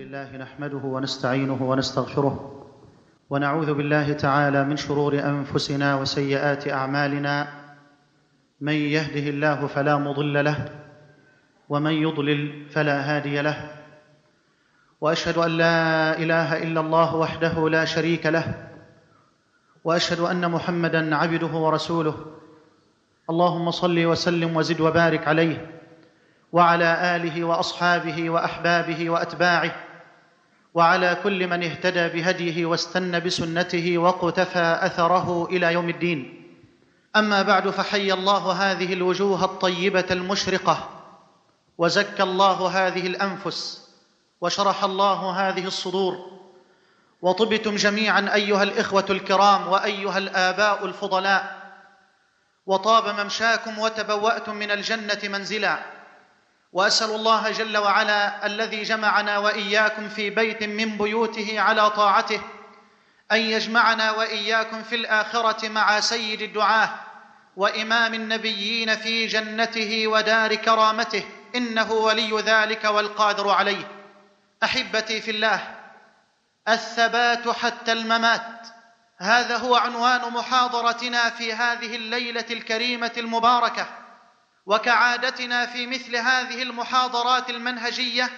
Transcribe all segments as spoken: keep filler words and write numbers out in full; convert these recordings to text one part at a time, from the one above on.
لله نحمده ونستعينه ونستغفره ونعوذ بالله تعالى من شرور أنفسنا وسيئات أعمالنا. من يهده الله فلا مضل له ومن يضلل فلا هادي له، وأشهد أن لا إله إلا الله وحده لا شريك له، وأشهد أن محمدًا عبده ورسوله. اللهم صل وسلم وزد وبارك عليه وعلى آله وأصحابه وأحبابه وأتباعه وعلى كل من اهتدى بهديه واستنى بسنته وقتفى أثره إلى يوم الدين. أما بعد، فحي الله هذه الوجوه الطيبة المشرقة، وزكى الله هذه الأنفس، وشرح الله هذه الصدور، وطبتم جميعا أيها الإخوة الكرام وأيها الآباء الفضلاء، وطاب ممشاكم وتبوأتم من الجنة منزلا. وأسأل الله جل وعلا الذي جمعنا وإياكم في بيت من بيوته على طاعته أن يجمعنا وإياكم في الآخرة مع سيد الدعاة وإمام النبيين في جنته ودار كرامته، إنه ولي ذلك والقادر عليه. أحبتي في الله، الثبات حتى الممات، هذا هو عنوان محاضرتنا في هذه الليلة الكريمة المباركة. وكعادتنا في مثل هذه المحاضرات المنهجية،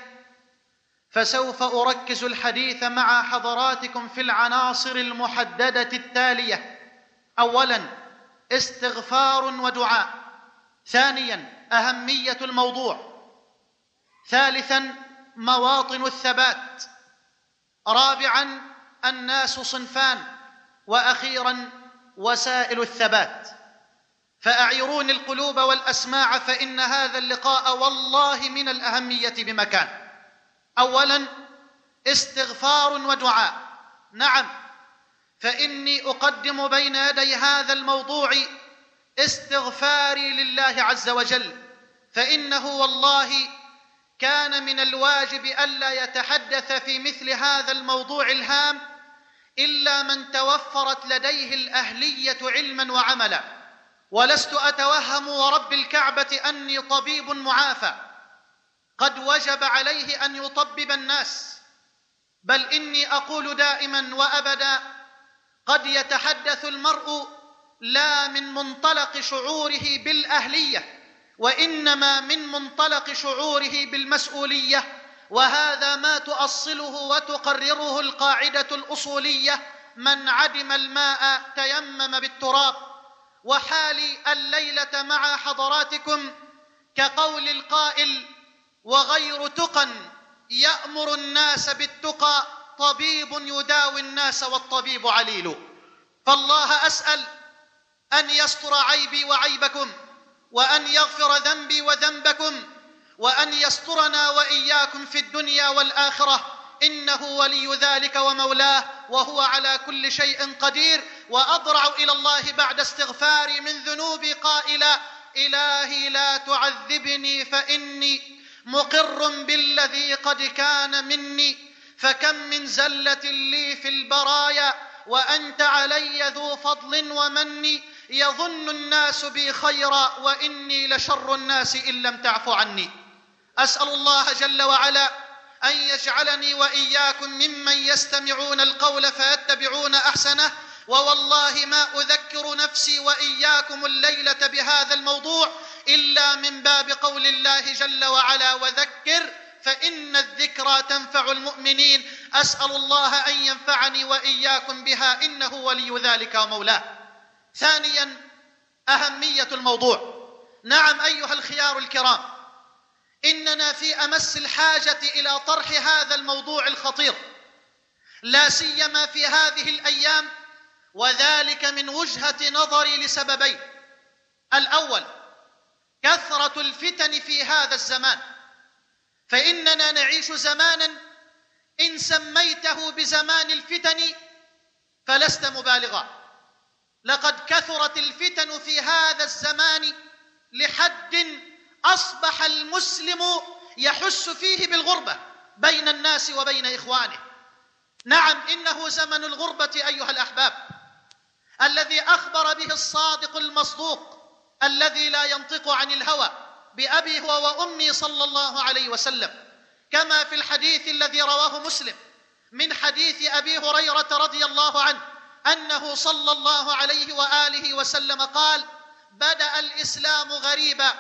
فسوف أركز الحديث مع حضراتكم في العناصر المحددة التالية: أولاً استغفار ودعاء، ثانياً أهمية الموضوع، ثالثاً مواطن الثبات، رابعاً الناس صنفان، وأخيراً وسائل الثبات. فأعيروني القلوب والأسماع، فإن هذا اللقاء والله من الأهمية بمكان. أولاً استغفار ودعاء. نعم، فإني أقدم بين يدي هذا الموضوع استغفاري لله عز وجل، فإنه والله كان من الواجب ألا يتحدث في مثل هذا الموضوع الهام إلا من توفرت لديه الأهلية علماً وعملاً. ولست أتوهم ورب الكعبة أني طبيب معافى قد وجب عليه أن يطبب الناس، بل إني أقول دائماً وأبداً: قد يتحدث المرء لا من منطلق شعوره بالأهلية، وإنما من منطلق شعوره بالمسؤولية، وهذا ما تؤصله وتقرره القاعدة الأصولية: من عدم الماء تيمم بالتراب. وحالي الليلة مع حضراتكم كقول القائل: وغير تقى يأمر الناس بالتقى، طبيب يداوي الناس والطبيب عليل. فالله أسأل أن يستر عيبي وعيبكم، وأن يغفر ذنبي وذنبكم، وأن يسترنا وإياكم في الدنيا والآخرة، إنه ولي ذلك ومولاه، وهو على كل شيء قدير. وأضرع إلى الله بعد استغفاري من ذنوبي قائلا: إلهي لا تعذبني فإني مقر بالذي قد كان مني، فكم من زلة لي في البرايا وأنت علي ذو فضل ومن، يظن الناس بي خيرا وإني لشر الناس إن لم تعف عني. أسأل الله جل وعلا أن يجعلني وإياكم ممن يستمعون القول فيتبعون أحسنه. ووالله ما أذكر نفسي وإياكم الليلة بهذا الموضوع إلا من باب قول الله جل وعلا: وذكر فإن الذكرى تنفع المؤمنين. أسأل الله أن ينفعني وإياكم بها، إنه ولي ذلك ومولاه. ثانياً أهمية الموضوع. نعم أيها الخيار الكرام، إننا في أمس الحاجة إلى طرح هذا الموضوع الخطير، لا سيما في هذه الأيام، وذلك من وجهة نظري لسببين: الأول كثرة الفتن في هذا الزمان، فإننا نعيش زماناً إن سميته بزمان الفتن فلست مبالغا. لقد كثرت الفتن في هذا الزمان لحد أصبح المسلم يحس فيه بالغربة بين الناس وبين إخوانه. نعم، إنه زمن الغربة أيها الأحباب، الذي أخبر به الصادق المصدوق الذي لا ينطق عن الهوى بأبي هو وأمي صلى الله عليه وسلم: كما في الحديث الذي رواه مسلم من حديث أبي هريرة رضي الله عنه أنه صلى الله عليه وآله وسلم قال: بدأ الإسلام غريبا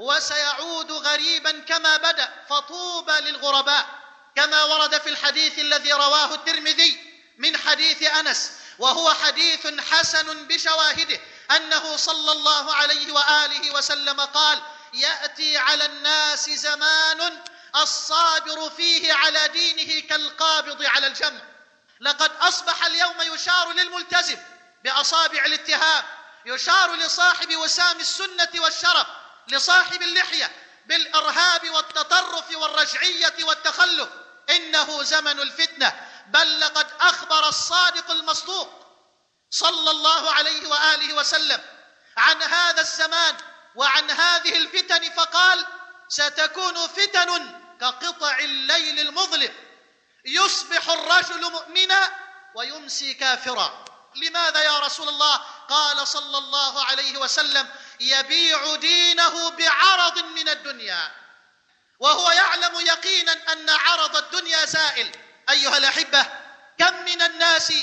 وسيعود غريبا كما بدأ، فطوبى للغرباء. كما ورد في الحديث الذي رواه الترمذي من حديث أنس، وهو حديث حسن بشواهده، أنه صلى الله عليه وآله وسلم قال: يأتي على الناس زمان الصابر فيه على دينه كالقابض على الجمر. لقد أصبح اليوم يشار للملتزم بأصابع الاتهام، يشار لصاحب وسام السنة والشرف، لصاحب اللحية، بالإرهاب والتطرف والرجعية والتخلف. إنه زمن الفتنة، بل لقد أخبر الصادق المصدوق صلى الله عليه وآله وسلم عن هذا الزمان وعن هذه الفتن، فقال: ستكون فتن كقطع الليل المظلم، يصبح الرجل مؤمنا ويمسي كافرا. لماذا يا رسول الله؟ قال صلى الله عليه وسلم: يبيع دينه بعرض من الدنيا، وهو يعلم يقينا أن عرض الدنيا زائل. أيها الأحبة، كم من الناس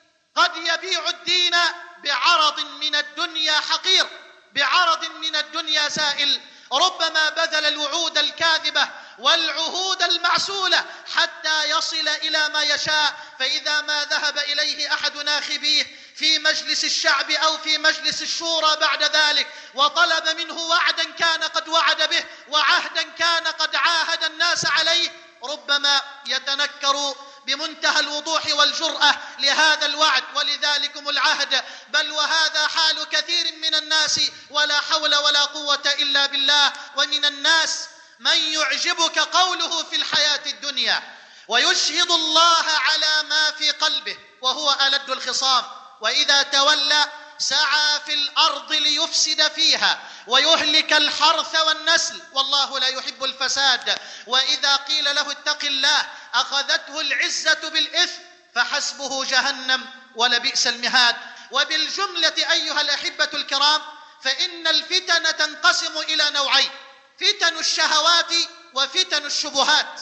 قد يبيع الدين بعرض من الدنيا حقير، بعرض من الدنيا زائل، ربما بذل الوعود الكاذبة والعهود المعسولة حتى يصل إلى ما يشاء، فإذا ما ذهب إليه أحد ناخبيه في مجلس الشعب أو في مجلس الشورى بعد ذلك وطلب منه وعدا كان قد وعد به وعهدا كان قد عاهد الناس عليه، ربما يتنكر بمنتهى الوضوح والجرأة لهذا الوعد ولذلكم العهد. بل وهذا حال كثير من الناس، ولا حول ولا قوة إلا بالله. ومن الناس من يعجبك قوله في الحياة الدنيا ويشهد الله على ما في قلبه وهو ألد الخصام، وإذا تولى سعى في الأرض ليفسد فيها ويهلك الحرث والنسل، والله لا يحب الفساد. وإذا قيل له اتق الله أخذته العزة بالإثم فحسبه جهنم ولبئس المهاد. وبالجملة أيها الأحبة الكرام، فإن الفتن تنقسم إلى نوعين: فتن الشهوات وفتن الشبهات،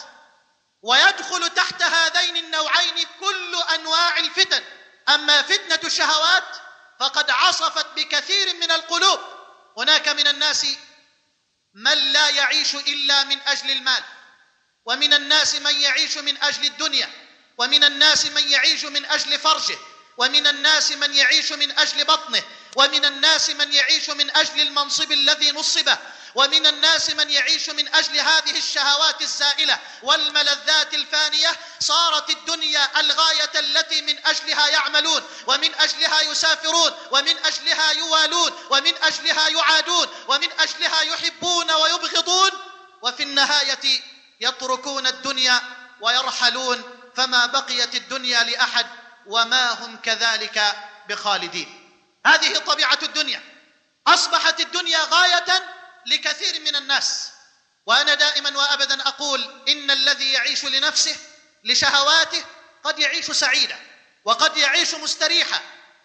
ويدخل تحت هذين النوعين كل أنواع الفتن. أما فتنة الشهوات فقد عصفت بكثير من القلوب. هناك من الناس من لا يعيش إلا من أجل المال، ومن الناس من يعيش من أجل الدنيا، ومن الناس من يعيش من أجل فرجه، ومن الناس من يعيش من أجل بطنه، ومن الناس من يعيش من أجل المنصب الذي نصبه، ومن الناس من يعيش من أجل هذه الشهوات الزائلة والملذات الفانية. صارت الدنيا الغاية التي من أجلها يعملون، ومن أجلها يسافرون، ومن أجلها يوالون، ومن أجلها يعادون، ومن أجلها يحبون ويبغضون، وفي النهاية يتركون الدنيا ويرحلون، فما بقيت الدنيا لأحد وما هم كذلك بخالدين. هذه طبيعة الدنيا. أصبحت الدنيا غاية لكثير من الناس. وأنا دائما وأبدا أقول إن الذي يعيش لنفسه لشهواته قد يعيش سعيدا وقد يعيش مستريحا،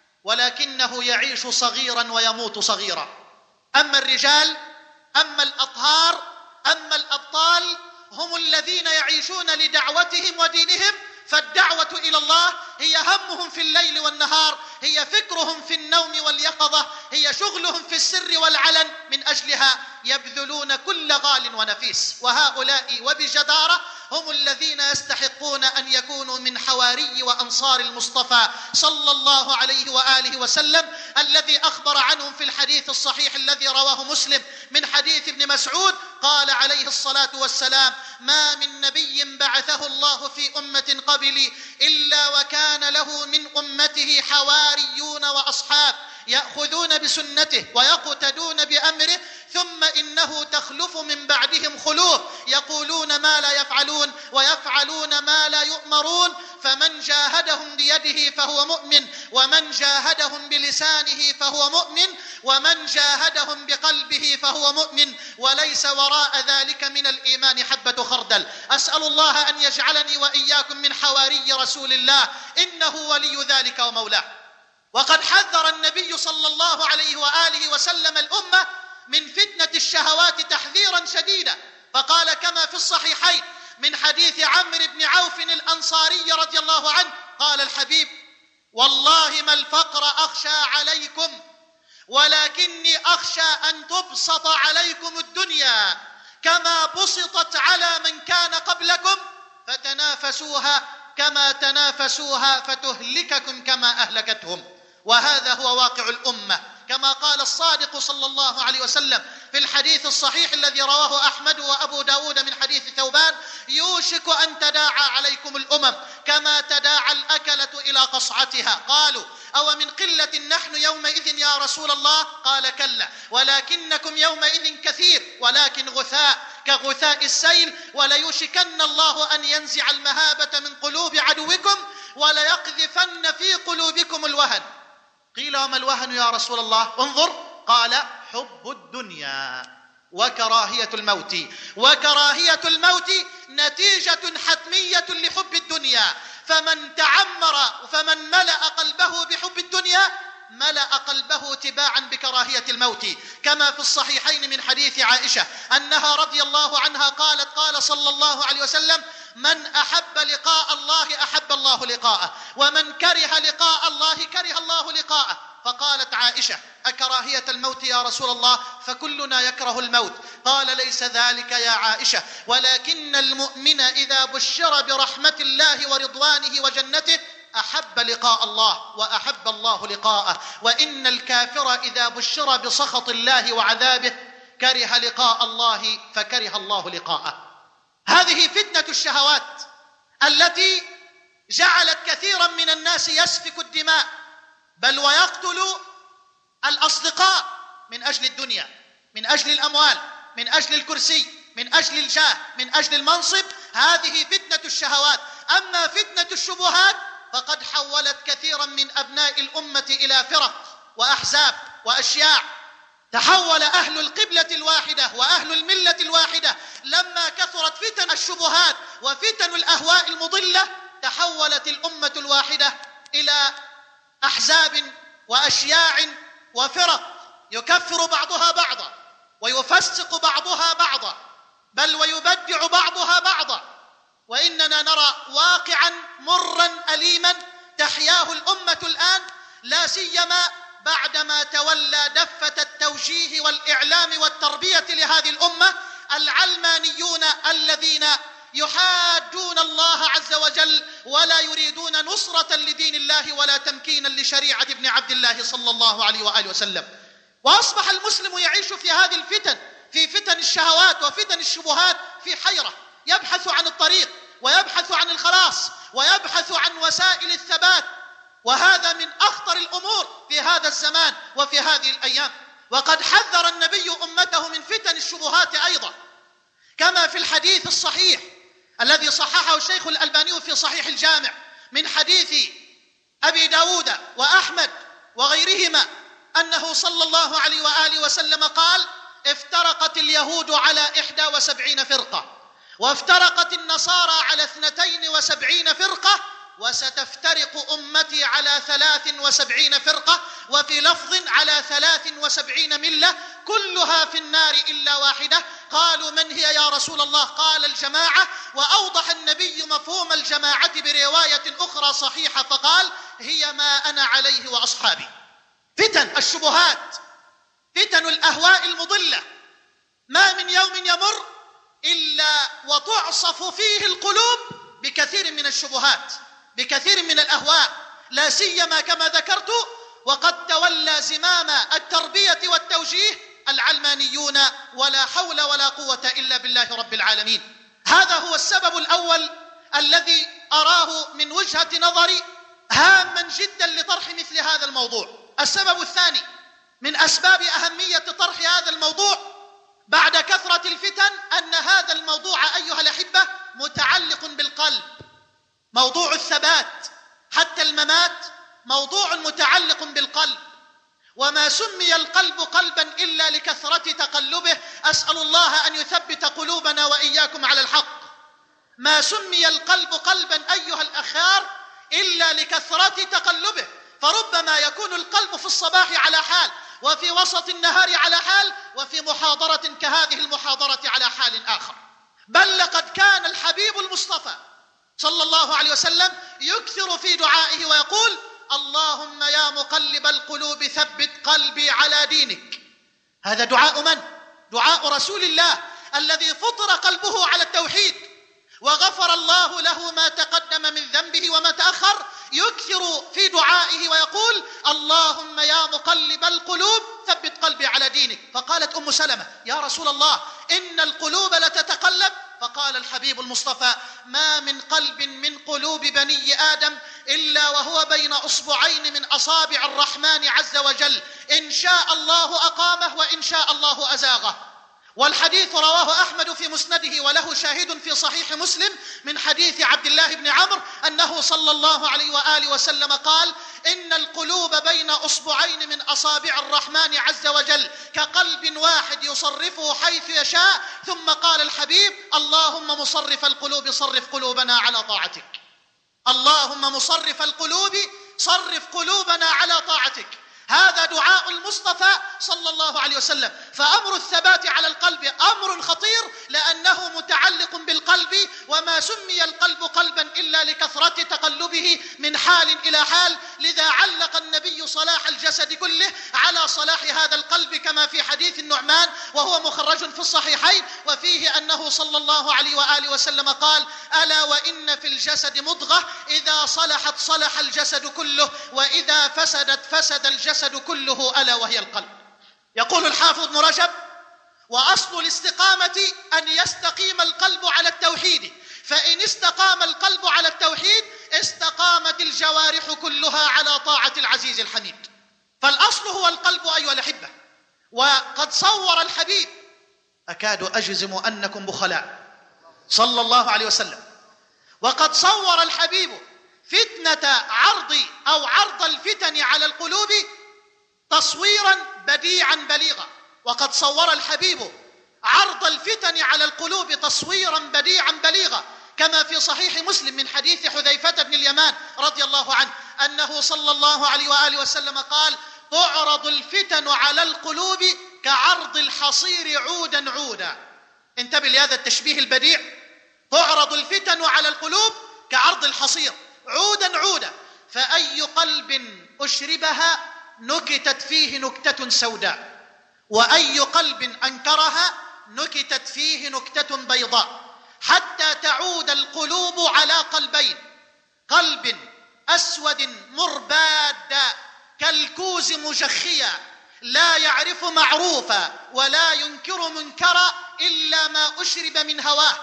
ولكنه يعيش صغيرا ويموت صغيرا. أما الرجال، أما الأطهار، أما الأبطال، هم الذين يعيشون لدعوتهم ودينهم، فالدعوة إلى الله هي همهم في الليل والنهار، هي فكرهم في النوم واليقظة، هي شغلهم في السر والعلن، من أجلها يبذلون كل غال ونفيس. وهؤلاء وبجدارة هم الذين يستحقون أن يكونوا من حواري وأنصار المصطفى صلى الله عليه وآله وسلم، الذي أخبر عنهم في الحديث الصحيح الذي رواه مسلم من حديث ابن مسعود، قال عليه الصلاة والسلام: ما من نبي بعثه الله في أمة قبلي إلا وكان له من أمته حواريون وأصحاب يأخذون بسنته ويقتدون بأمره، ثم إنه تخلف من بعدهم خلوف يقولون ما لا يفعلون ويفعلون ما لا يؤمرون، فمن جاهدهم بيده فهو مؤمن، ومن جاهدهم بلسانه فهو مؤمن، ومن جاهدهم بقلبه فهو مؤمن، وليس وراء ذلك من الإيمان حبة خردل. أسأل الله أن يجعلني وإياكم من حواري رسول الله، إنه ولي ذلك ومولاه. وقد حذر النبي صلى الله عليه وآله وسلم الأمة من فتنة الشهوات تحذيرا شديدا، فقال كما في الصحيحين من حديث عمرو بن عوف الأنصاري رضي الله عنه قال الحبيب: والله ما الفقر أخشى عليكم، ولكني أخشى أن تبسط عليكم الدنيا كما بسطت على من كان قبلكم فتنافسوها كما تنافسوها فتهلككم كما أهلكتهم. وهذا هو واقع الأمة، كما قال الصادق صلى الله عليه وسلم في الحديث الصحيح الذي رواه أحمد وأبو داود من حديث ثوبان: يوشك أن تداعى عليكم الأمم كما تداعى الأكلة إلى قصعتها. قالوا: أو من قلة نحن يومئذ يا رسول الله؟ قال: كلا، ولكنكم يومئذ كثير ولكن غثاء كغثاء السيل، وليوشكن الله أن ينزع المهابة من قلوب عدوكم وليقذفن في قلوبكم الوهن. قيل: وما الوهن يا رسول الله؟ انظر، قال: حب الدنيا وكراهية الموت. وكراهية الموت نتيجة حتمية لحب الدنيا، فمن تعمر فمن ملأ قلبه بحب الدنيا ملأ قلبه تباعا بكراهية الموت، كما في الصحيحين من حديث عائشة أنها رضي الله عنها قالت: قال صلى الله عليه وسلم: من أحب لقاء الله أحب الله لقاءه، ومن كره لقاء الله كره الله لقاءه. فقالت عائشة: أكراهية الموت يا رسول الله؟ فكلنا يكره الموت. قال: ليس ذلك يا عائشة، ولكن المؤمن إذا بشر برحمة الله ورضوانه وجنته أحب لقاء الله وأحب الله لقاءه، وإن الكافر إذا بشر بسخط الله وعذابه كره لقاء الله فكره الله لقاءه. هذه فتنة الشهوات التي جعلت كثيرا من الناس يسفك الدماء بل ويقتل الأصدقاء من أجل الدنيا، من أجل الأموال، من أجل الكرسي، من أجل الجاه، من أجل المنصب. هذه فتنة الشهوات. أما فتنة الشبهات فقد حولت كثيرا من أبناء الأمة إلى فرق وأحزاب وأشياع. تحول أهل القبلة الواحدة وأهل الملة الواحدة لما كثرت فتن الشبهات وفتن الأهواء المضلة، تحولت الأمة الواحدة إلى أحزاب وأشياع وفرق يكفر بعضها بعضا ويفسق بعضها بعضا بل ويبدع بعضها بعضا. وإننا نرى واقعا مرا أليما تحياه الأمة الآن، لا سيما بعدما تولى دفة التوجيه والإعلام والتربية لهذه الأمة العلمانيون الذين يحادون الله عز وجل ولا يريدون نصرة لدين الله ولا تمكينا لشريعة ابن عبد الله صلى الله عليه وآله وسلم. وأصبح المسلم يعيش في هذه الفتن، في فتن الشهوات وفتن الشبهات، في حيرة، يبحث عن الطريق ويبحث عن الخلاص ويبحث عن وسائل الثبات. وهذا من أخطر الأمور في هذا الزمان وفي هذه الأيام. وقد حذر النبي أمته من فتن الشبهات أيضا، كما في الحديث الصحيح الذي صححه الشيخ الألباني في صحيح الجامع من حديث أبي داود وأحمد وغيرهما أنه صلى الله عليه وآله وسلم قال: افترقت اليهود على إحدى وسبعين فرقة، وافترقت النصارى على اثنتين وسبعين فرقة، وستفترق أمتي على ثلاث وسبعين فرقة، وفي لفظ على ثلاث وسبعين ملة كلها في النار إلا واحدة. قالوا: من هي يا رسول الله؟ قال: الجماعة. وأوضح النبي مفهوم الجماعة برواية أخرى صحيحة فقال: هي ما أنا عليه وأصحابي. فتن الشبهات، فتن الأهواء المضلة، ما من يوم يمر إلا وتعصف فيه القلوب بكثير من الشبهات، بكثير من الأهواء، لا سيما كما ذكرت وقد تولى زمام التربية والتوجيه العلمانيون، ولا حول ولا قوة إلا بالله رب العالمين. هذا هو السبب الأول الذي أراه من وجهة نظري هاما جدا لطرح مثل هذا الموضوع. السبب الثاني من أسباب أهمية طرح هذا الموضوع بعد كثرة الفتن أن هذا الموضوع أيها الأحبة متعلق بالقلب. موضوع الثبات حتى الممات موضوع متعلق بالقلب، وما سمي القلب قلبا إلا لكثرة تقلبه. أسأل الله أن يثبت قلوبنا وإياكم على الحق. ما سمي القلب قلبا أيها الأخيار إلا لكثرة تقلبه، فربما يكون القلب في الصباح على حال، وفي وسط النهار على حال، وفي محاضرة كهذه المحاضرة على حال آخر. بل لقد كان الحبيب المصطفى صلى الله عليه وسلم يكثر في دعائه ويقول: اللهم يا مقلب القلوب ثبت قلبي على دينك. هذا دعاء من؟ دعاء رسول الله الذي فطر قلبه على التوحيد وغفر الله له ما تقدم من ذنبه وما تأخر، يكثر في دعائه ويقول: اللهم يا مقلب القلوب ثبت قلبي على دينك. فقالت أم سلمة: يا رسول الله، إن القلوب لتتقلب. فقال الحبيب المصطفى: ما من قلب من قلوب بني آدم إلا وهو بين أصبعين من أصابع الرحمن عز وجل، إن شاء الله أقامه وإن شاء الله أزاغه. والحديث رواه أحمد في مسنده، وله شاهد في صحيح مسلم من حديث عبد الله بن عمرو أنه صلى الله عليه وآله وسلم قال: إن القلوب بين أصبعين من أصابع الرحمن عز وجل كقلب واحد يصرفه حيث يشاء. ثم قال الحبيب: اللهم مصرف القلوب صرف قلوبنا على طاعتك. اللهم مصرف القلوب صرف قلوبنا على طاعتك. هذا دعاء المصطفى صلى الله عليه وسلم. فأمر الثبات على القلب أمر خطير، لأنه متعلق بالقلب، وما سمي القلب قلبا إلا لكثرة تقلبه من حال إلى حال. لذا علق النبي صلاح الجسد كله على صلاح هذا القلب، كما في حديث النعمان وهو مخرج في الصحيحين، وفيه أنه صلى الله عليه وآله وسلم قال: ألا وإن في الجسد مضغة إذا صلحت صلح الجسد كله، وإذا فسدت فسد الجسد كله، ألا وهي القلب. يقول الحافظ ابن رجب: وأصل الاستقامة أن يستقيم القلب على التوحيد، فإن استقام القلب على التوحيد استقامت الجوارح كلها على طاعة العزيز الحميد. فالأصل هو القلب أيها الأحبة. وقد صور الحبيب، أكاد أجزم أنكم بخلاء، صلى الله عليه وسلم، وقد صور الحبيب فتنة عرض أو عرض الفتن على القلوب تصويرا بديعا بليغا. وقد صور الحبيب عرض الفتن على القلوب تصويرا بديعا بليغا، كما في صحيح مسلم من حديث حذيفة بن اليمان رضي الله عنه أنه صلى الله عليه وآله وسلم قال: تعرض الفتن على القلوب كعرض الحصير عودا عودا. انتبه لهذا التشبيه البديع. تعرض الفتن على القلوب كعرض الحصير عودا عودا، فأي قلب أشربها نكتت فيه نكتة سوداء، وأي قلب أنكرها نكتت فيه نكتة بيضاء، حتى تعود القلوب على قلبين: قلب أسود مرباد كالكوز مجخيا لا يعرف معروفا ولا ينكر منكرا إلا ما أشرب من هواه،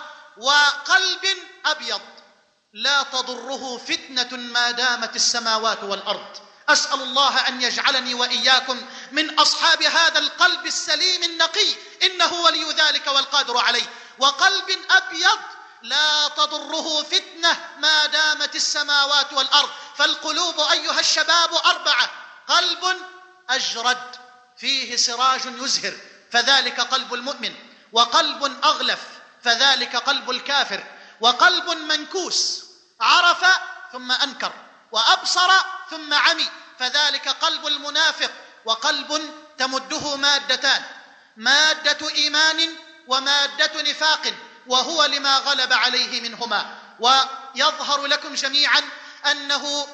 وقلب أبيض لا تضره فتنة ما دامت السماوات والأرض. أسأل الله أن يجعلني وإياكم من أصحاب هذا القلب السليم النقي، إنه ولي ذلك والقادر عليه. وقلب أبيض لا تضره فتنة ما دامت السماوات والأرض. فالقلوب أيها الشباب أربعة: قلب أجرد فيه سراج يزهر فذلك قلب المؤمن، وقلب أغلف فذلك قلب الكافر، وقلب منكوس عرف ثم أنكر وأبصر ثم عمي فذلك قلب المنافق، وقلب تمده مادتان: مادة إيمان ومادة نفاق، وهو لما غلب عليه منهما. ويظهر لكم جميعا أنه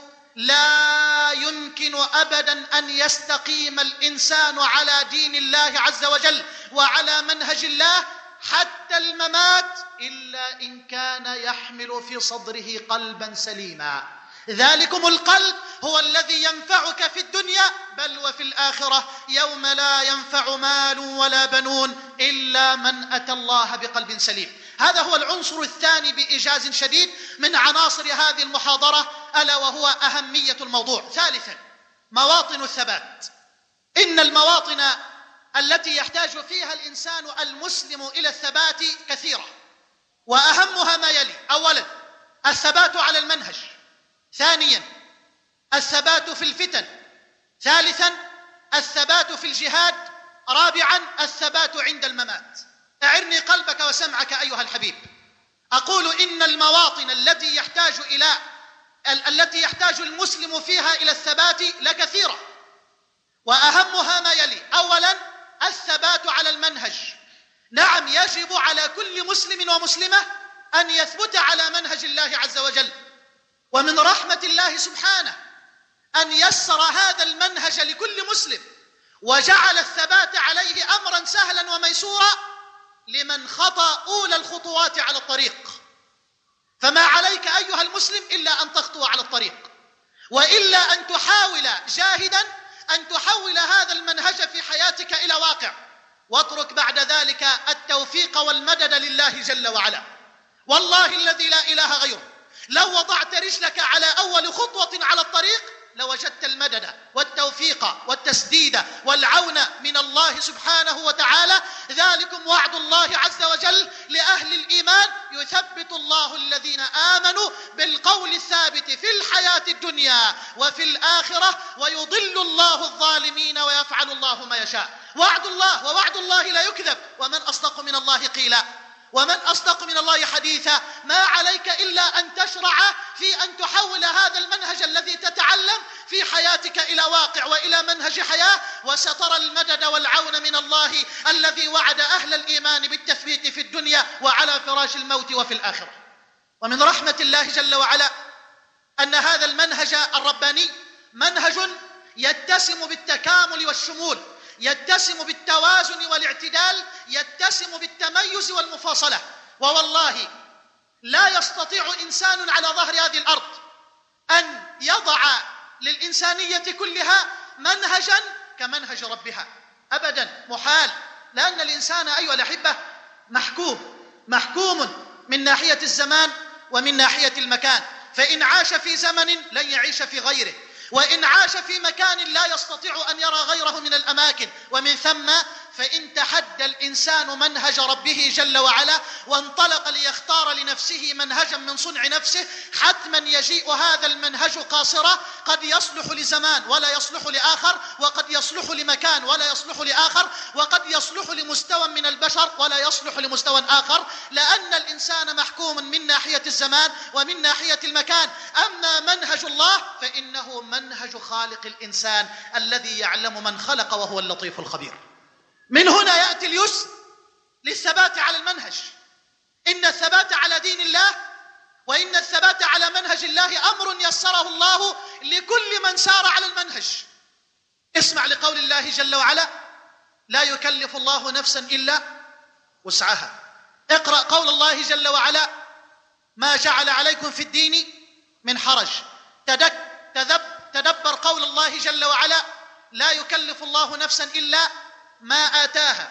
لا يمكن أبدا أن يستقيم الإنسان على دين الله عز وجل وعلى منهج الله حتى الممات إلا إن كان يحمل في صدره قلبا سليما. ذلكم القلب هو الذي ينفعك في الدنيا بل وفي الآخرة، يوم لا ينفع مال ولا بنون إلا من أتى الله بقلب سليم. هذا هو العنصر الثاني بإيجاز شديد من عناصر هذه المحاضرة، ألا وهو أهمية الموضوع. ثالثا، مواطن الثبات. إن المواطن التي يحتاج فيها الإنسان المسلم إلى الثبات كثيرة، وأهمها ما يلي: أولا الثبات على المنهج، ثانيا الثبات في الفتن، ثالثا الثبات في الجهاد، رابعا الثبات عند الممات. أعرني قلبك وسمعك أيها الحبيب. أقول إن المواطن التي يحتاج إلى التي يحتاج المسلم فيها إلى الثبات لكثيرة، وأهمها ما يلي: أولا الثبات على المنهج، نعم، يجب على كل مسلم ومسلمة أن يثبت على منهج الله عز وجل، ومن رحمة الله سبحانه أن يسر هذا المنهج لكل مسلم وجعل الثبات عليه أمرا سهلا وميسورا لمن خطأ أولى الخطوات على الطريق. فما عليك أيها المسلم إلا أن تخطو على الطريق، وإلا أن تحاول جاهدا أن تحول هذا المنهج في حياتك إلى واقع، واترك بعد ذلك التوفيق والمدد لله جل وعلا. والله الذي لا إله غيره، لو وضعت رجلك على أول خطوة على الطريق لوجدت المدد والتوفيق والتسديد والعون من الله سبحانه وتعالى. ذلكم وعد الله عز وجل لأهل الإيمان، يثبت الله الذين آمنوا بالقول الثابت في الحياة الدنيا وفي الآخرة، ويضل الله الظالمين ويفعل الله ما يشاء. وعد الله ووعد الله لا يكذب، ومن أصدق من الله قيلا ومن أصدق من الله حديثا. ما عليك إلا أن تشرع في أن تحول هذا المنهج الذي تتعلم في حياتك إلى واقع وإلى منهج حياة، وسترى المدد والعون من الله الذي وعد أهل الإيمان بالتثبيت في الدنيا وعلى فراش الموت وفي الآخرة. ومن رحمة الله جل وعلا أن هذا المنهج الرباني منهج يتسم بالتكامل والشمول، يتسم بالتوازن والاعتدال، يتسم بالتميز والمفاصلة. ووالله لا يستطيع إنسان على ظهر هذه الأرض أن يضع للإنسانية كلها منهجا كمنهج ربها أبدا، محال. لأن الإنسان أيها الأحبة محكوم محكوم من ناحية الزمان ومن ناحية المكان، فإن عاش في زمن لن يعيش في غيره، وإن عاش في مكان لا يستطيع أن يرى غيره من الأماكن، ومن ثم فإن تحدى الإنسان منهج ربه جل وعلا وانطلق ليختار لنفسه منهجا من صنع نفسه، حتما يجيء هذا المنهج قاصرة، قد يصلح لزمان ولا يصلح لآخر، وقد يصلح لمكان ولا يصلح لآخر، وقد يصلح لمستوى من البشر ولا يصلح لمستوى آخر، لأن الإنسان محكوم من ناحية الزمان ومن ناحية المكان. أما منهج الله فإنه منهج خالق الإنسان الذي يعلم من خلق وهو اللطيف الخبير. من هنا يأتي اليسر للثبات على المنهج. إن الثبات على دين الله وإن الثبات على منهج الله أمر يسره الله لكل من سار على المنهج. اسمع لقول الله جل وعلا: لا يكلف الله نفسا إلا وسعها. اقرأ قول الله جل وعلا: ما جعل عليكم في الدين من حرج. تدبر قول الله جل وعلا: لا يكلف الله نفسا إلا ما آتاها.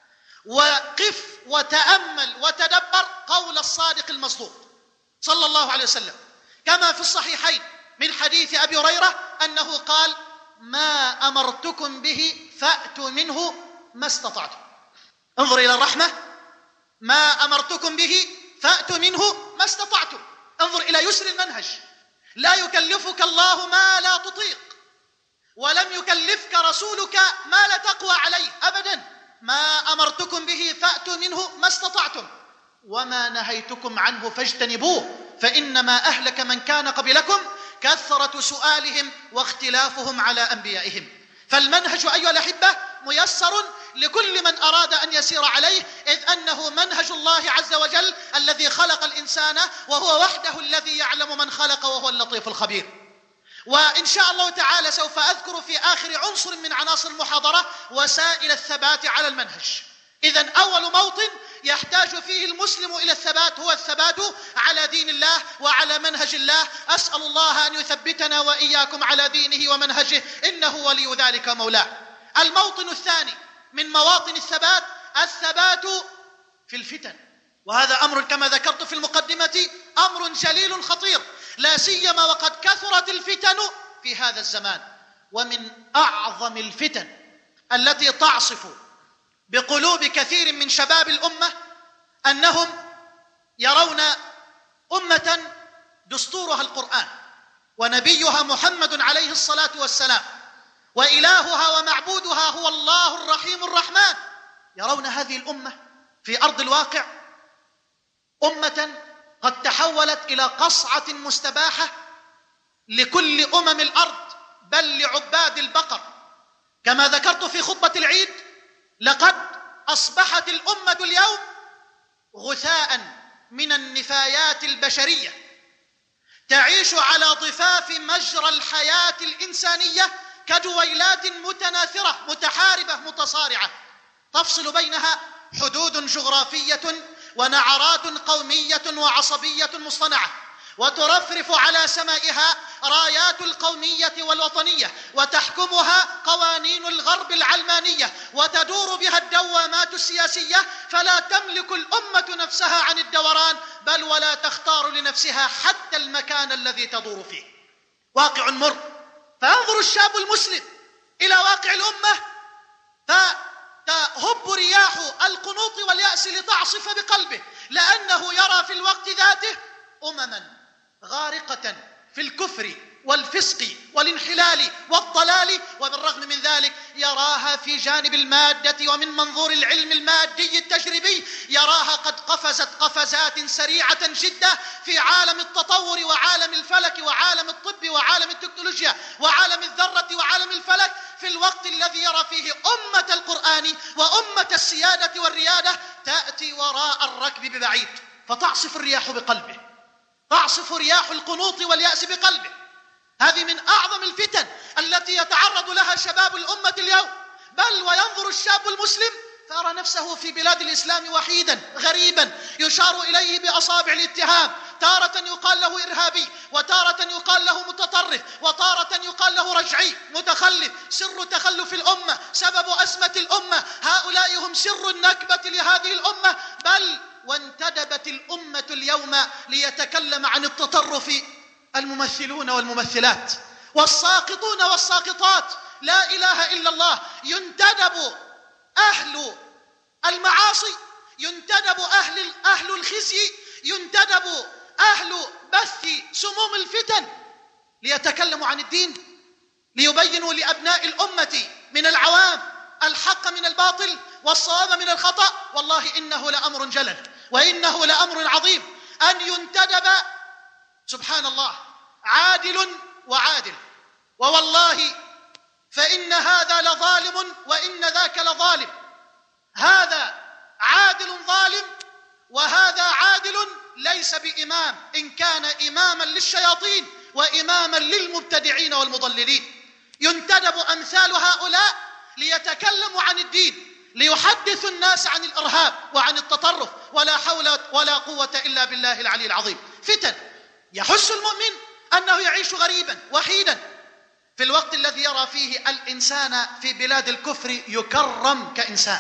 وقف وتأمل وتدبر قول الصادق المصدوق صلى الله عليه وسلم، كما في الصحيحين من حديث أبي هريرة أنه قال: ما أمرتكم به فأتوا منه ما استطعتم. انظر إلى الرحمة، ما أمرتكم به فأتوا منه ما استطعتم. انظر إلى يسر المنهج. لا يكلفك الله ما لا تطيق، ولم يكلفك رسولك ما لا تقوى عليه أبدا. ما أمرتكم به فأتوا منه ما استطعتم، وما نهيتكم عنه فاجتنبوه، فإنما أهلك من كان قبلكم كثرة سؤالهم واختلافهم على أنبيائهم. فالمنهج أيها الأحبة ميسر لكل من أراد أن يسير عليه، إذ أنه منهج الله عز وجل الذي خلق الإنسان، وهو وحده الذي يعلم من خلق وهو اللطيف الخبير. وإن شاء الله تعالى سوف أذكر في آخر عنصر من عناصر المحاضرة وسائل الثبات على المنهج. إذن أول موطن يحتاج فيه المسلم إلى الثبات هو الثبات على دين الله وعلى منهج الله. أسأل الله أن يثبتنا وإياكم على دينه ومنهجه، إنه ولي ذلك مولاه. الموطن الثاني من مواطن الثبات الثبات في الفتن، وهذا أمر كما ذكرت في المقدمة أمر جليل خطير، لا سيما وقد كثرت الفتن في هذا الزمان. ومن أعظم الفتن التي تعصف بقلوب كثير من شباب الأمة أنهم يرون أمة دستورها القرآن ونبيها محمد عليه الصلاة والسلام وإلهها ومعبودها هو الله الرحيم الرحمن. يرون هذه الأمة في أرض الواقع أمة قد تحولت إلى قصعة مستباحة لكل أمم الأرض، بل لعباد البقر. كما ذكرت في خطبة العيد، لقد أصبحت الأمة اليوم غثاء من النفايات البشرية، تعيش على ضفاف مجرى الحياة الإنسانية كدويلات متناثرة متحاربة متصارعة، تفصل بينها حدود جغرافية ونعرات قومية وعصبية مصطنعة، وترفرف على سمائها رايات القومية والوطنية، وتحكمها قوانين الغرب العلمانية، وتدور بها الدوامات السياسية، فلا تملك الأمة نفسها عن الدوران، بل ولا تختار لنفسها حتى المكان الذي تدور فيه. واقع مر. فينظر الشاب المسلم إلى واقع الأمة فتهب رياح القنوط واليأس لتعصف بقلبه، لأنه يرى في الوقت ذاته أمما غارقة في الكفر والفسق والانحلال والضلال، وبالرغم من ذلك يراها في جانب المادة ومن منظور العلم المادي التجريبي يراها قد قفزت قفزات سريعة جدا في عالم التطور وعالم الفلك وعالم الطب وعالم التكنولوجيا وعالم الذرة وعالم الفلك، في الوقت الذي يرى فيه أمة القرآن وأمة السيادة والريادة تأتي وراء الركب ببعيد، فتعصف الرياح بقلبه، تعصف رياح القنوط واليأس بقلبه. هذه من أعظم الفتن التي يتعرض لها شباب الأمة اليوم. بل وينظر الشاب المسلم فيرى نفسه في بلاد الإسلام وحيدا غريبا يشار إليه بأصابع الاتهام، تارة يقال له إرهابي، وتارة يقال له متطرف، وتارة يقال له رجعي متخلف. سر تخلف الأمة، سبب أزمة الأمة، هؤلاء هم سر النكبة لهذه الأمة. بل وانتدبت الأمة اليوم ليتكلم عن التطرف الممثلون والممثلات والساقطون والساقطات. لا إله إلا الله. ينتدب أهل المعاصي، ينتدب أهل, أهل الخزي، ينتدب أهل بث سموم الفتن ليتكلموا عن الدين، ليبينوا لأبناء الأمة من العوام الحق من الباطل والصواب من الخطأ. والله إنه لأمر جلل وإنه لأمر عظيم أن ينتدب سبحان الله عادل وعادل، ووالله فإن هذا لظالم وإن ذاك لظالم. هذا عادل ظالم وهذا عادل ليس بإمام، إن كان إماما للشياطين وإماما للمبتدعين والمضللين. ينتدب أمثال هؤلاء ليتكلموا عن الدين، ليحدثوا الناس عن الإرهاب وعن التطرف، ولا حول ولا قوة إلا بالله العلي العظيم. فتن يحس المؤمن أنه يعيش غريبا وحيدا في الوقت الذي يرى فيه الإنسان في بلاد الكفر يكرم كإنسان،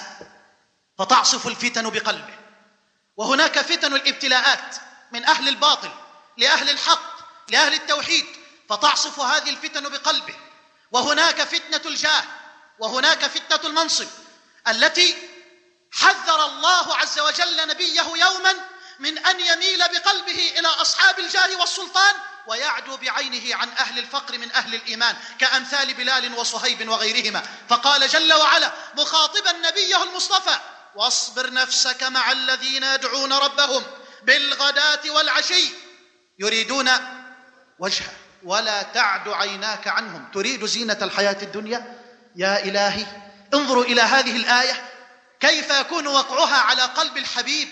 فتعصف الفتن بقلبه. وهناك فتن الابتلاءات من أهل الباطل لأهل الحق لأهل التوحيد، فتعصف هذه الفتن بقلبه. وهناك فتنة الجاه، وهناك فتنة المنصب التي حذر الله عز وجل نبيه يوما من أن يميل بقلبه إلى أصحاب الجاه والسلطان ويعدو بعينه عن أهل الفقر من أهل الإيمان، كأمثال بلال وصهيب وغيرهما. فقال جل وعلا مخاطبا نبيه المصطفى: واصبر نفسك مع الذين يدعون ربهم بالغداة والعشي يريدون وجهه ولا تعد عيناك عنهم تريد زينة الحياة الدنيا. يا إلهي انظروا إلى هذه الآية كيف يكون وقعها على قلب الحبيب.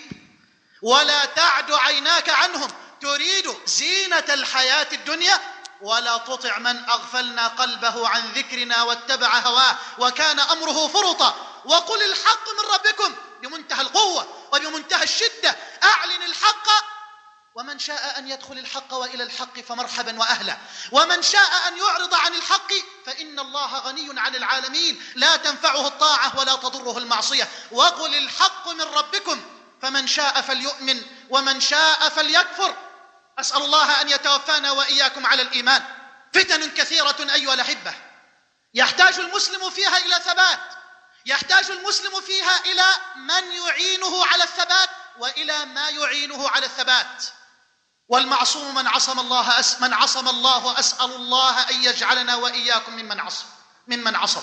ولا تعد عيناك عنهم تريد زينة الحياة الدنيا ولا تطع من أغفلنا قلبه عن ذكرنا واتبع هواه وكان أمره فرطا. وقل الحق من ربكم بمنتهى القوة وبمنتهى الشدة، أعلن الحق، ومن شاء أن يدخل الحق وإلى الحق فمرحبا وأهلا، ومن شاء أن يعرض عن الحق فإن الله غني عن العالمين لا تنفعه الطاعة ولا تضره المعصية. وقل الحق من ربكم فمن شاء فليؤمن ومن شاء فليكفر. أسأل الله أن يتوفانا وإياكم على الإيمان. فتن كثيرة أيها الأحبة يحتاج المسلم فيها إلى ثبات، يحتاج المسلم فيها إلى من يعينه على الثبات وإلى ما يعينه على الثبات. والمعصوم من عصم الله أس من عصم الله أسأل الله أن يجعلنا وإياكم ممن عصم ممن عصم.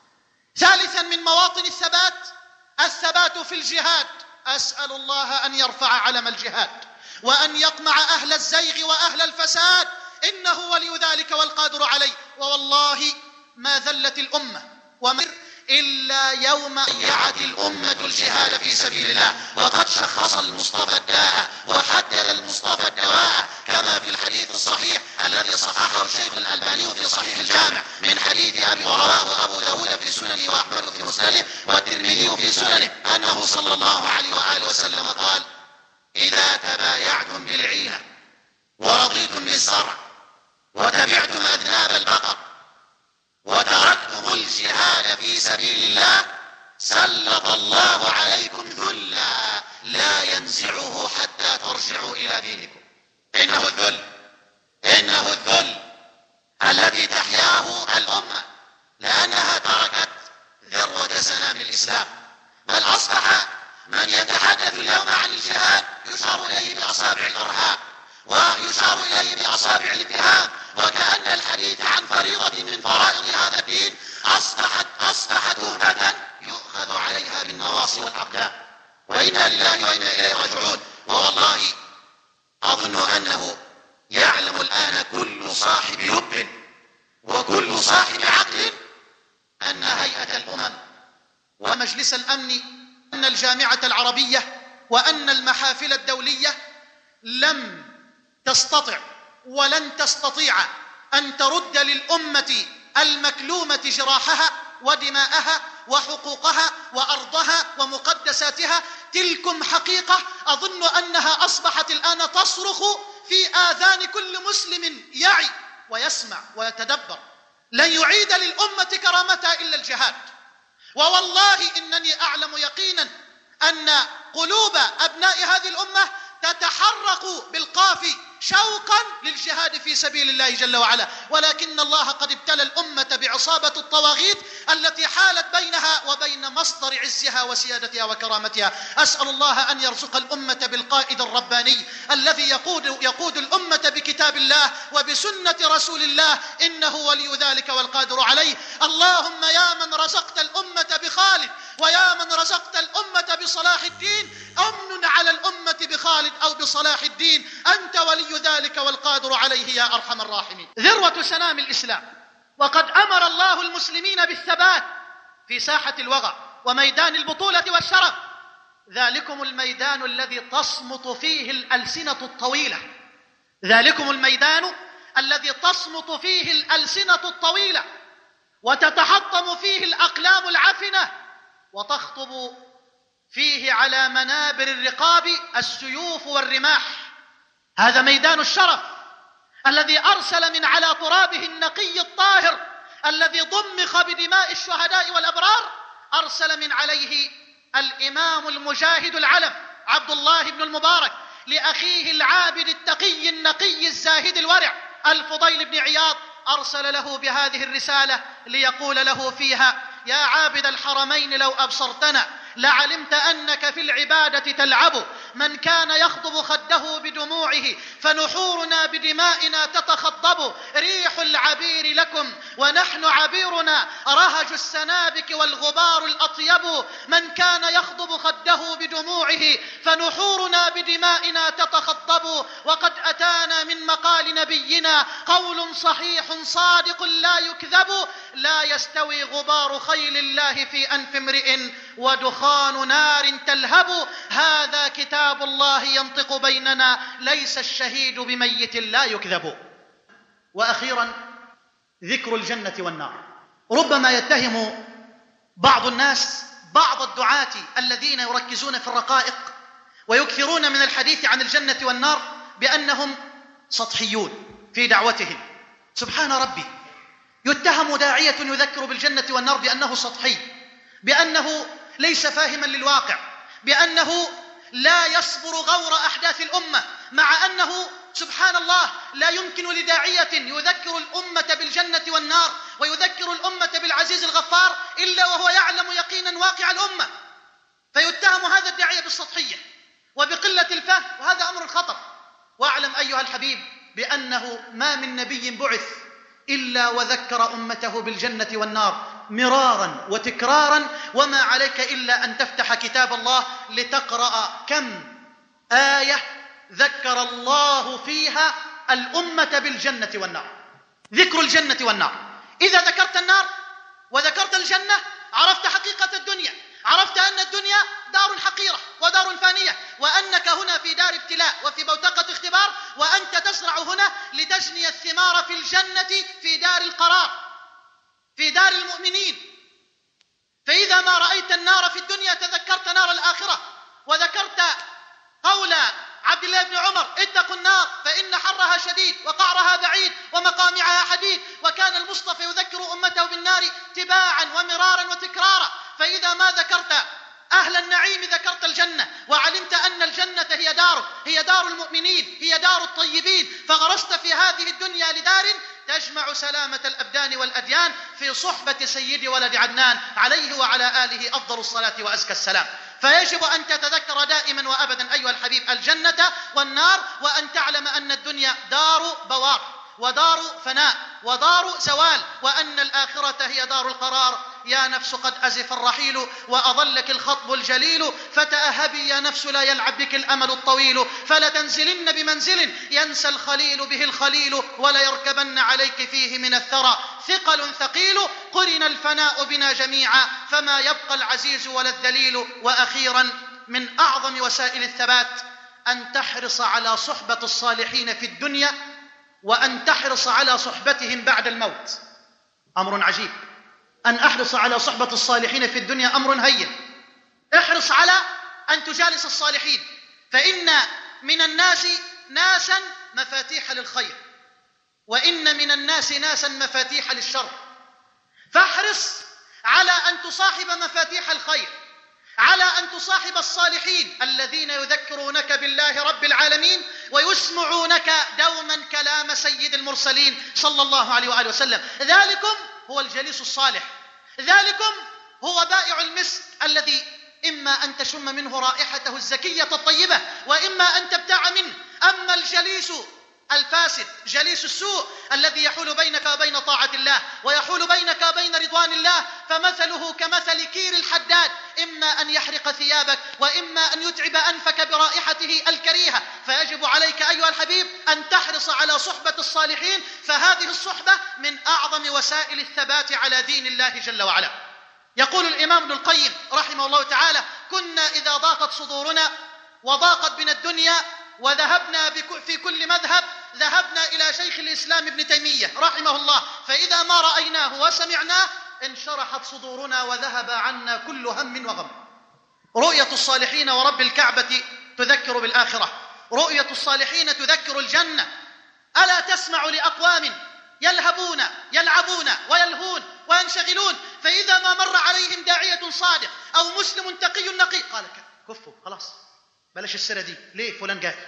ثالثا من مواطن الثبات الثبات في الجهاد. أسأل الله أن يرفع علم الجهاد وأن يقمع أهل الزيغ وأهل الفساد، إنه ولي ذلك والقادر عليه. ووالله ما ذلت الأمة وما إلا يوم ضيعت الأمة الجهاد في سبيل الله. وقد شخص المصطفى الداء وحدد المصطفى الدواء كما في الحديث الصحيح الذي صححه الشيخ الألباني في صحيح الجامع من حديث أبي ورواه أبو داود في سننه وأحمد في مسنده والترمذي في سننه أنه صلى الله عليه وآله وسلم قال: إذا تبايعتم بالعينة ورضيتم بالزرع وتبعتم أذناب البقر وتركتم الجهاد في سبيل الله سلط الله عليكم ذلا لا ينزعه حتى ترجعوا إلى دينكم. إنه الذل إنه الذل الذي تحياه الأمة لأنها تركت ذروة سنام الإسلام، بل أصبح من يتحدث اليوم عن الجهاد يشار إليه بأصابع الإرهاب ويشار إليه بأصابع الاتهام، وكأن الحديث عن فريضة من فرائض هذا الدين أصبحت أصبحت تهمة يؤخذ عليها بالنواصي والأقدام. وإنا لله وإنا إليه راجعون. ووالله أظن أنه يعلم الآن كل صاحب لب وكل صاحب عقل أن هيئة الأمم ومجلس الأمن أن الجامعة العربية وأن المحافل الدولية لم تستطع ولن تستطيع أن ترد للأمة المكلومة جراحها ودماءها وحقوقها وأرضها ومقدساتها. تلكم حقيقة أظن أنها أصبحت الآن تصرخ في آذان كل مسلم يعي ويسمع ويتدبر. لن يعيد للأمة كرامتها إلا الجهاد. ووالله إنني أعلم يقينا أن قلوب أبناء هذه الأمة تتحرق بالقاف شوقا للجهاد في سبيل الله جل وعلا، ولكن الله قد ابتلى الأمة بعصابة الطواغيت التي حالت بينها وبين مصدر عزها وسيادتها وكرامتها. أسأل الله أن يرزق الأمة بالقائد الرباني الذي يقود, يقود الأمة بكتاب الله وبسنة رسول الله، إنه ولي ذلك والقادر عليه. اللهم يا من رزقت الأمة بخالد ويا من رزقت الأمة بصلاح الدين، أمن على الأمة بخالد أو بصلاح الدين، أنت ولي ذلك والقادر عليه يا أرحم الراحمين. ذروة سنام الإسلام، وقد أمر الله المسلمين بالثبات في ساحة الوغى وميدان البطولة والشرف. ذلكم الميدان الذي تصمت فيه الألسنة الطويلة، ذلكم الميدان الذي تصمت فيه الألسنة الطويلة وتتحطم فيه الأقلام العفنة وتخطب فيه على منابر الرقاب السيوف والرماح. هذا ميدان الشرف الذي أرسل من على ترابه النقي الطاهر الذي ضمخ بدماء الشهداء والأبرار، أرسل من عليه الإمام المجاهد العلم عبد الله بن المبارك لأخيه العابد التقي النقي الزاهد الورع الفضيل بن عياض، أرسل له بهذه الرسالة ليقول له فيها: يا عابد الحرمين لو أبصرتنا لعلمت أنك في العبادة تلعب، من كان يخضب خده بدموعه فنحورنا بدمائنا تتخضب، ريح العبير لكم ونحن عبيرنا رهج السنابك والغبار الأطيب، من كان يخضب خده بدموعه فنحورنا بدمائنا تتخضب، وقد أتانا من مقال نبينا قول صحيح صادق لا يكذب، لا يستوي غبار خيل الله في أنف امرئ ودخان نار تلهب، هذا كتاب الله ينطق بيننا ليس الشهيد بميت لا يكذب. وأخيرا ذكر الجنة والنار. ربما يتهم بعض الناس بعض الدعاة الذين يركزون في الرقائق ويكثرون من الحديث عن الجنة والنار بأنهم سطحيون في دعوتهم. سبحان ربي، يتهم داعية يذكر بالجنة والنار بأنه سطحي، بأنه ليس فاهما للواقع، بأنه لا يصبر غور أحداث الأمة، مع أنه سبحان الله لا يمكن لداعية يذكر الأمة بالجنة والنار ويذكر الأمة بالعزيز الغفار إلا وهو يعلم يقينا واقع الأمة، فيتهم هذا الداعية بالسطحية وبقلة الفهم، وهذا أمر خطر. واعلم أيها الحبيب بأنه ما من نبي بعث إلا وذكر أمته بالجنة والنار مرارا وتكرارا، وما عليك إلا أن تفتح كتاب الله لتقرأ كم آية ذكر الله فيها الأمة بالجنة والنار. ذكر الجنة والنار، إذا ذكرت النار وذكرت الجنة عرفت حقيقة الدنيا، عرفت أن الدنيا دار حقيرة ودار فانية، وأنك هنا في دار ابتلاء وفي بوتقة اختبار، وأنت تزرع هنا لتجني الثمار في الجنة في دار القرار، في دار المؤمنين. فإذا ما رأيت النار في الدنيا تذكرت نار الآخرة، وذكرت قول عبد الله بن عمر: اتقوا النار فإن حرها شديد وقعرها بعيد ومقامعها حديد. وكان المصطفى يذكر أمته بالنار تباعا ومرارا وتكرارا. فإذا ما ذكرت أهل النعيم ذكرت الجنة، وعلمت أن الجنة هي دار هي دار المؤمنين، هي دار الطيبين، فغرست في هذه الدنيا لدار تجمع سلامة الأبدان والأديان في صحبة سيد ولد عدنان عليه وعلى آله أفضل الصلاة وأزكى السلام. فيجب أن تتذكر دائما وأبدا أيها الحبيب الجنة والنار، وأن تعلم أن الدنيا دار بوار ودار فناء ودار زوال، وأن الآخرة هي دار القرار. يا نفس قد أزف الرحيل وأظلك الخطب الجليل، فتأهبي يا نفس لا يلعب بك الأمل الطويل، فلتنزلن بمنزل ينسى الخليل به الخليل، وليركبن عليك فيه من الثرى ثقل ثقيل، قرن الفناء بنا جميعا فما يبقى العزيز ولا الذليل. وأخيرا من أعظم وسائل الثبات أن تحرص على صحبة الصالحين في الدنيا، وأن تحرص على صحبتهم بعد الموت. أمر عجيب أن أحرص على صحبة الصالحين في الدنيا، أمر هين. احرص على أن تجالس الصالحين، فإن من الناس ناسا مفاتيح للخير، وإن من الناس ناسا مفاتيح للشر. فاحرص على أن تصاحب مفاتيح الخير، على أن تصاحب الصالحين الذين يذكرونك بالله رب العالمين ويسمعونك دوما كلام سيد المرسلين صلى الله عليه وآله وسلم. ذلكم هو الجليس الصالح، ذلكم هو بائع المسك الذي إما أن تشم منه رائحته الزكية الطيبة، وإما أن تبتاع منه. أما الجليس الفاسد، جليس السوء الذي يحول بينك وبين طاعة الله ويحول بينك وبين رضوان الله، فمثله كمثل كير الحداد، إما أن يحرق ثيابك وإما أن يتعب أنفك برائحته الكريهة. فيجب عليك أيها الحبيب أن تحرص على صحبة الصالحين، فهذه الصحبة من أعظم وسائل الثبات على دين الله جل وعلا. يقول الإمام ابن القيم رحمه الله تعالى: كنا إذا ضاقت صدورنا وضاقت بنا الدنيا وذهبنا في كل مذهب ذهبنا إلى شيخ الإسلام ابن تيمية رحمه الله، فإذا ما رأيناه وسمعناه انشرحت صدورنا وذهب عنا كل هم وغم. رؤية الصالحين ورب الكعبة تذكر بالآخرة، رؤية الصالحين تذكر الجنة. ألا تسمع لأقوام يلهبون يلعبون ويلهون وينشغلون، فإذا ما مر عليهم داعية صادق أو مسلم تقي نقي قال: كفوا خلاص بلاش السيرة دي، ليه؟ فلان جاي.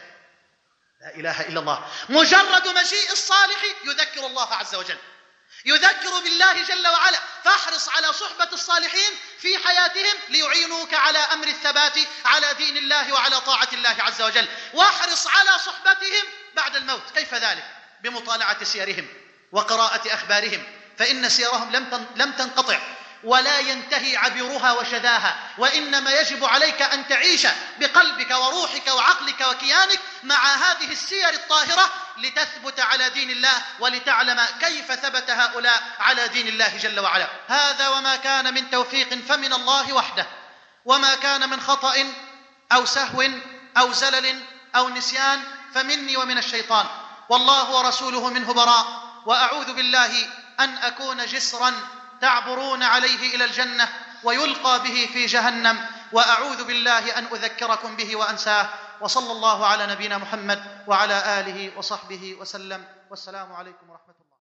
لا إله إلا الله. مجرد مجيء الصالح يذكر الله عز وجل، يذكر بالله جل وعلا. فاحرص على صحبة الصالحين في حياتهم ليعينوك على أمر الثبات على دين الله وعلى طاعة الله عز وجل. واحرص على صحبتهم بعد الموت. كيف ذلك؟ بمطالعة سيرهم وقراءة أخبارهم، فإن سيرهم لم تنقطع ولا ينتهي عبرها وشذاها، وإنما يجب عليك أن تعيش بقلبك وروحك وعقلك وكيانك مع هذه السير الطاهرة لتثبت على دين الله ولتعلم كيف ثبت هؤلاء على دين الله جل وعلا. هذا وما كان من توفيق فمن الله وحده، وما كان من خطأ أو سهو أو زلل أو نسيان فمني ومن الشيطان، والله ورسوله منه براء. وأعوذ بالله أن أكون جسرا تعبرون عليه إلى الجنة ويلقى به في جهنم، وأعوذ بالله أن أذكركم به وأنساه. وصلى الله على نبينا محمد وعلى آله وصحبه وسلم، والسلام عليكم ورحمة الله.